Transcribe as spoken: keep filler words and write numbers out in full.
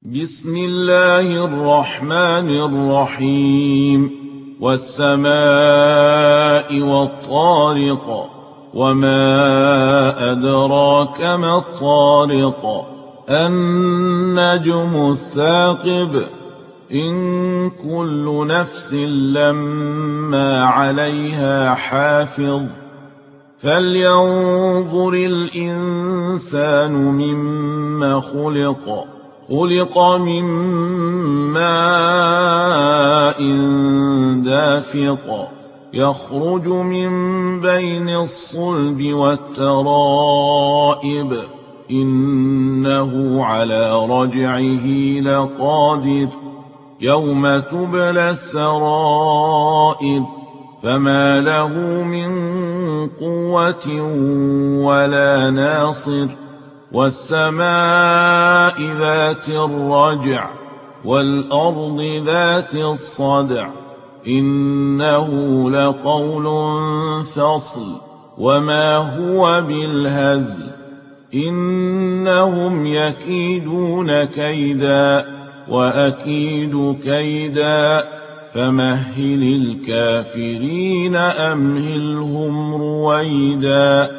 بسم الله الرحمن الرحيم والسماء والطارق وما أدراك ما الطارق النجم الثاقب إن كل نفس لما عليها حافظ فلينظر الإنسان مما خلق خلق من ماء دافق يخرج من بين الصلب والترائب إنه على رجعه لقادر يوم تبلى السرائر فما له من قوة ولا ناصر والسماء ذات الرجع والأرض ذات الصدع إنه لقول فصل وما هو بالهزل إنهم يكيدون كيدا وأكيد كيدا فمهل الكافرين أمهلهم رويدا